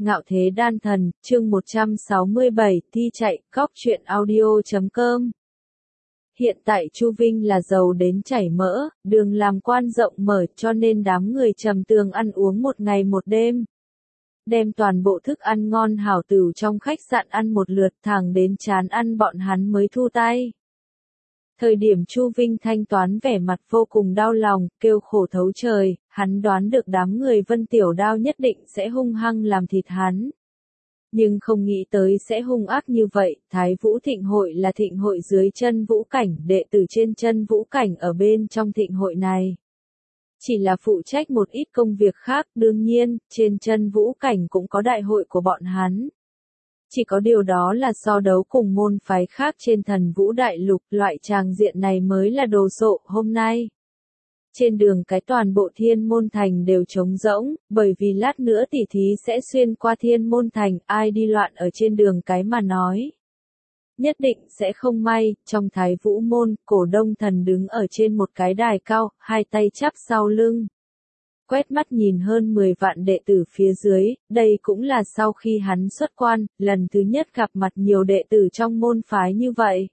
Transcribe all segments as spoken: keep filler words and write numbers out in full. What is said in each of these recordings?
Ngạo Thế Đan Thần, chương một trăm sáu mươi bảy, thi chạy, góc truyện audio chấm com. Hiện tại Chu Vinh là giàu đến chảy mỡ, đường làm quan rộng mở cho nên đám người Trầm Tường ăn uống một ngày một đêm. Đem toàn bộ thức ăn ngon hảo tửu trong khách sạn ăn một lượt thẳng đến chán ăn bọn hắn mới thu tay. Thời điểm Chu Vinh thanh toán vẻ mặt vô cùng đau lòng, kêu khổ thấu trời, hắn đoán được đám người Vân Tiểu Đao nhất định sẽ hung hăng làm thịt hắn. Nhưng không nghĩ tới sẽ hung ác như vậy, Thái Vũ Thịnh Hội là thịnh hội dưới chân Vũ Cảnh, đệ tử trên chân Vũ Cảnh ở bên trong thịnh hội này. Chỉ là phụ trách một ít công việc khác, đương nhiên, trên chân Vũ Cảnh cũng có đại hội của bọn hắn. Chỉ có điều đó là so đấu cùng môn phái khác trên Thần Vũ Đại Lục, loại tràng diện này mới là đồ sộ hôm nay. Trên đường cái toàn bộ Thiên Môn Thành đều trống rỗng, bởi vì lát nữa tỉ thí sẽ xuyên qua Thiên Môn Thành, ai đi loạn ở trên đường cái mà nói. Nhất định sẽ không may, trong Thái Vũ Môn, Cổ Đông Thần đứng ở trên một cái đài cao, hai tay chắp sau lưng. Quét mắt nhìn hơn mười vạn đệ tử phía dưới, đây cũng là sau khi hắn xuất quan, lần thứ nhất gặp mặt nhiều đệ tử trong môn phái như vậy.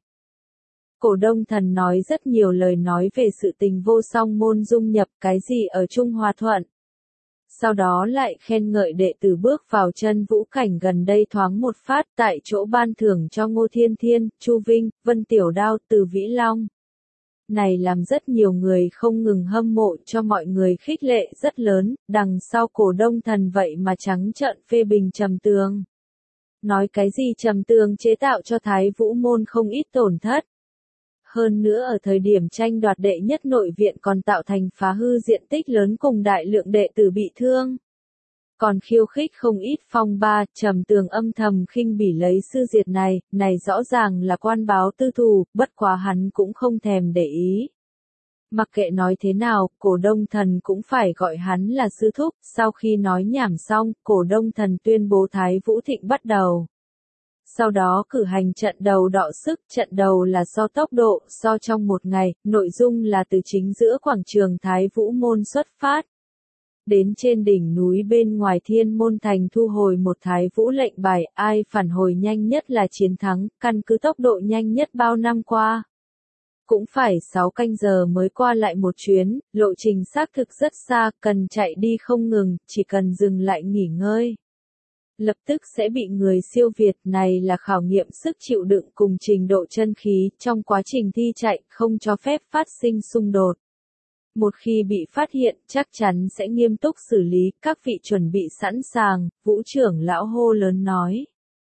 Cổ Đông Thần nói rất nhiều lời nói về sự tình vô song môn dung nhập cái gì ở Trung Hòa Thuận. Sau đó lại khen ngợi đệ tử bước vào chân Vũ Cảnh gần đây thoáng một phát tại chỗ ban thưởng cho Ngô Thiên Thiên, Chu Vinh, Vân Tiểu Đao, Từ Vĩ Long. Này làm rất nhiều người không ngừng hâm mộ cho mọi người khích lệ rất lớn, đằng sau Cổ Đông Thần vậy mà trắng trợn phê bình Trầm Tường. Nói cái gì Trầm Tường chế tạo cho Thái Vũ Môn không ít tổn thất. Hơn nữa ở thời điểm tranh đoạt đệ nhất nội viện còn tạo thành phá hư diện tích lớn cùng đại lượng đệ tử bị thương. Còn khiêu khích không ít phong ba, Trầm Tường âm thầm khinh bỉ lấy sư diệt này, này rõ ràng là quan báo tư thù, bất quá hắn cũng không thèm để ý. Mặc kệ nói thế nào, Cổ Đông Thần cũng phải gọi hắn là sư thúc, sau khi nói nhảm xong, Cổ Đông Thần tuyên bố Thái Vũ Thịnh bắt đầu. Sau đó cử hành trận đầu đọ sức, trận đầu là so tốc độ, so trong một ngày, nội dung là từ chính giữa quảng trường Thái Vũ Môn xuất phát. Đến trên đỉnh núi bên ngoài Thiên Môn Thành thu hồi một Thái Vũ lệnh bài, ai phản hồi nhanh nhất là chiến thắng, căn cứ tốc độ nhanh nhất bao năm qua. Cũng phải sáu canh giờ mới qua lại một chuyến, lộ trình xác thực rất xa, cần chạy đi không ngừng, chỉ cần dừng lại nghỉ ngơi. Lập tức sẽ bị người siêu việt, này là khảo nghiệm sức chịu đựng cùng trình độ chân khí, trong quá trình thi chạy, không cho phép phát sinh xung đột. Một khi bị phát hiện, chắc chắn sẽ nghiêm túc xử lý, các vị chuẩn bị sẵn sàng, Vũ trưởng lão hô lớn nói.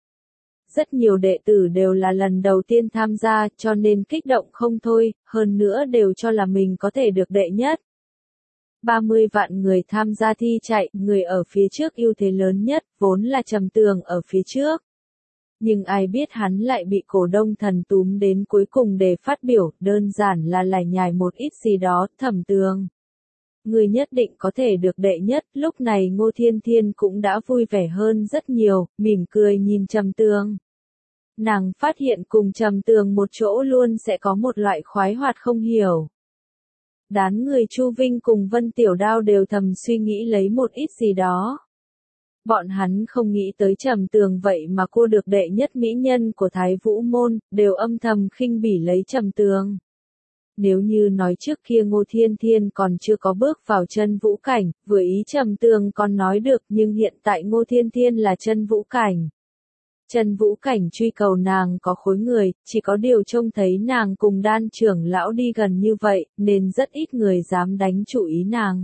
Rất nhiều đệ tử đều là lần đầu tiên tham gia, cho nên kích động không thôi, hơn nữa đều cho là mình có thể được đệ nhất. ba mươi vạn người tham gia thi chạy, người ở phía trước ưu thế lớn nhất, vốn là Trầm Tường ở phía trước. Nhưng ai biết hắn lại bị Cổ Đông Thần túm đến cuối cùng để phát biểu, đơn giản là lải nhải một ít gì đó, Thẩm Tường. Người nhất định có thể được đệ nhất, lúc này Ngô Thiên Thiên cũng đã vui vẻ hơn rất nhiều, mỉm cười nhìn Trầm Tường. Nàng phát hiện cùng Trầm Tường một chỗ luôn sẽ có một loại khoái hoạt không hiểu. Đám người Chu Vinh cùng Vân Tiểu Đao đều thầm suy nghĩ lấy một ít gì đó. Bọn hắn không nghĩ tới Trầm Tường vậy mà cô được đệ nhất mỹ nhân của Thái Vũ Môn, đều âm thầm khinh bỉ lấy Trầm Tường. Nếu như nói trước kia Ngô Thiên Thiên còn chưa có bước vào chân Vũ Cảnh, vừa ý Trầm Tường còn nói được, nhưng hiện tại Ngô Thiên Thiên là chân Vũ Cảnh. Chân Vũ Cảnh truy cầu nàng có khối người, chỉ có điều trông thấy nàng cùng Đan trưởng lão đi gần như vậy, nên rất ít người dám đánh chủ ý nàng.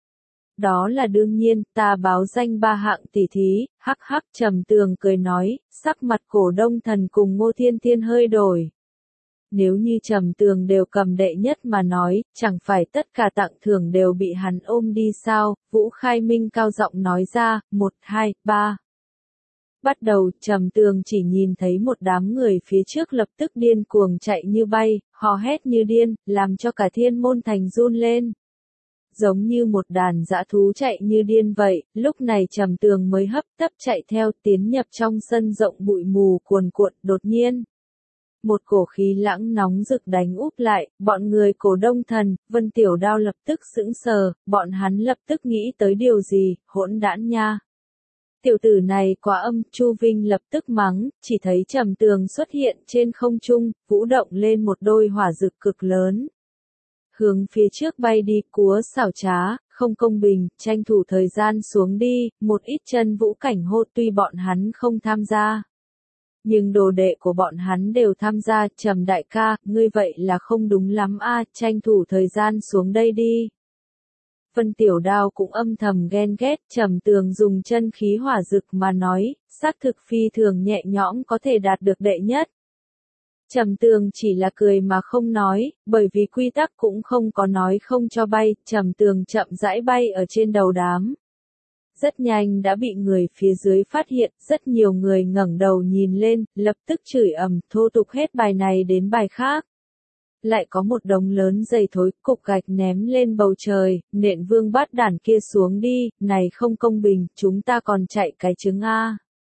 Đó là đương nhiên, ta báo danh ba hạng tỷ thí, hắc hắc Trầm Tường cười nói, sắc mặt Cổ Đông Thần cùng Ngô Thiên Thiên hơi đổi. Nếu như Trầm Tường đều cầm đệ nhất mà nói, chẳng phải tất cả tặng thưởng đều bị hắn ôm đi sao, Vũ Khai Minh cao giọng nói ra, một, hai, ba. Bắt đầu, Trầm Tường chỉ nhìn thấy một đám người phía trước lập tức điên cuồng chạy như bay, hò hét như điên, làm cho cả Thiên Môn Thành run lên. Giống như một đàn dã thú chạy như điên vậy, lúc này Trầm Tường mới hấp tấp chạy theo tiến nhập trong sân rộng bụi mù cuồn cuộn, đột nhiên. Một cổ khí lãng nóng rực đánh úp lại, bọn người Cổ Đông Thần, Vân Tiểu Đao lập tức sững sờ, bọn hắn lập tức nghĩ tới điều gì, hỗn đản nha. Tiểu tử này quá âm, Chu Vinh lập tức mắng, chỉ thấy Trầm Tường xuất hiện trên không trung, vũ động lên một đôi hỏa dực cực lớn. Hướng phía trước bay đi, cúa xảo trá, không công bình, tranh thủ thời gian xuống đi, một ít chân vũ cảnh hô tuy bọn hắn không tham gia. Nhưng đồ đệ của bọn hắn đều tham gia, Trầm đại ca, ngươi vậy là không đúng lắm a, tranh thủ thời gian xuống đây đi. Vân Tiểu Đao cũng âm thầm ghen ghét, Trầm Tường dùng chân khí hỏa dực mà nói, xác thực phi thường nhẹ nhõm có thể đạt được đệ nhất. Trầm Tường chỉ là cười mà không nói, bởi vì quy tắc cũng không có nói không cho bay, Trầm Tường chậm rãi bay ở trên đầu đám. Rất nhanh đã bị người phía dưới phát hiện, rất nhiều người ngẩng đầu nhìn lên, lập tức chửi ầm, thô tục hết bài này đến bài khác. Lại có một đống lớn dày thối, cục gạch ném lên bầu trời, nện vương bát đản kia xuống đi, này không công bình, chúng ta còn chạy cái trứng a.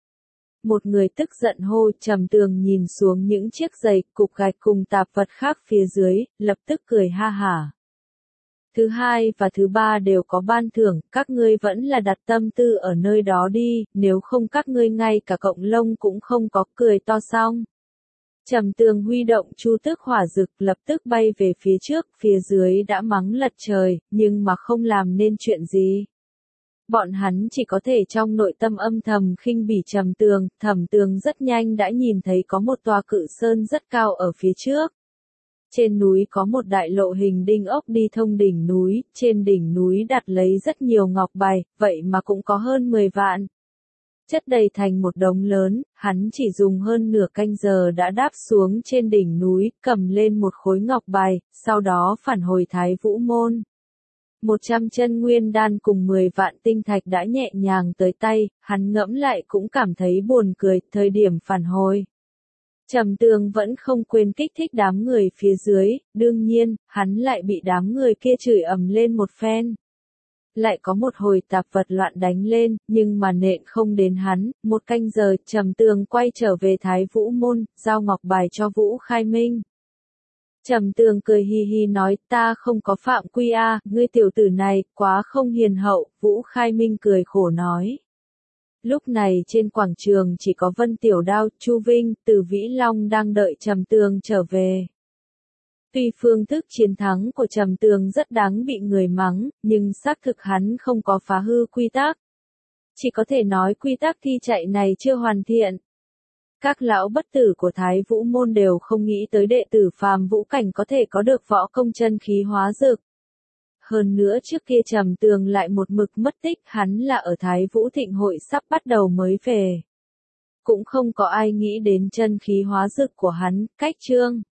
Một người tức giận hô, Trầm Tường nhìn xuống những chiếc giày, cục gạch cùng tạp vật khác phía dưới, lập tức cười ha hả. Thứ hai và thứ ba đều có ban thưởng, các ngươi vẫn là đặt tâm tư ở nơi đó đi, nếu không các ngươi ngay cả cộng lông cũng không có, cười to xong. Trầm Tường huy động chu tước hỏa dực lập tức bay về phía trước, phía dưới đã mắng lật trời, nhưng mà không làm nên chuyện gì. Bọn hắn chỉ có thể trong nội tâm âm thầm khinh bỉ Trầm Tường, Thẩm Tường rất nhanh đã nhìn thấy có một tòa cự sơn rất cao ở phía trước. Trên núi có một đại lộ hình đinh ốc đi thông đỉnh núi, trên đỉnh núi đặt lấy rất nhiều ngọc bài, vậy mà cũng có hơn mười vạn. Chất đầy thành một đống lớn, hắn chỉ dùng hơn nửa canh giờ đã đáp xuống trên đỉnh núi, cầm lên một khối ngọc bài, sau đó phản hồi Thái Vũ Môn. Một trăm chân nguyên đan cùng mười vạn tinh thạch đã nhẹ nhàng tới tay, hắn ngẫm lại cũng cảm thấy buồn cười, thời điểm phản hồi. Trầm Tường vẫn không quên kích thích đám người phía dưới, đương nhiên, hắn lại bị đám người kia chửi ầm lên một phen. Lại có một hồi tạp vật loạn đánh lên, nhưng mà nện không đến hắn, một canh giờ, Trầm Tường quay trở về Thái Vũ Môn, giao ngọc bài cho Vũ Khai Minh. Trầm Tường cười hi hi nói, ta không có phạm quy a, ngươi tiểu tử này, quá không hiền hậu, Vũ Khai Minh cười khổ nói. Lúc này trên quảng trường chỉ có Vân Tiểu Đao, Chu Vinh, Từ Vĩ Long đang đợi Trầm Tường trở về. Tuy phương thức chiến thắng của Trầm Tường rất đáng bị người mắng, nhưng xác thực hắn không có phá hư quy tắc. Chỉ có thể nói quy tắc thi chạy này chưa hoàn thiện. Các lão bất tử của Thái Vũ Môn đều không nghĩ tới đệ tử phàm vũ cảnh có thể có được võ công chân khí hóa dực. Hơn nữa trước kia Trầm Tường lại một mực mất tích, hắn là ở Thái Vũ Thịnh hội sắp bắt đầu mới về. Cũng không có ai nghĩ đến chân khí hóa dực của hắn, cách chương.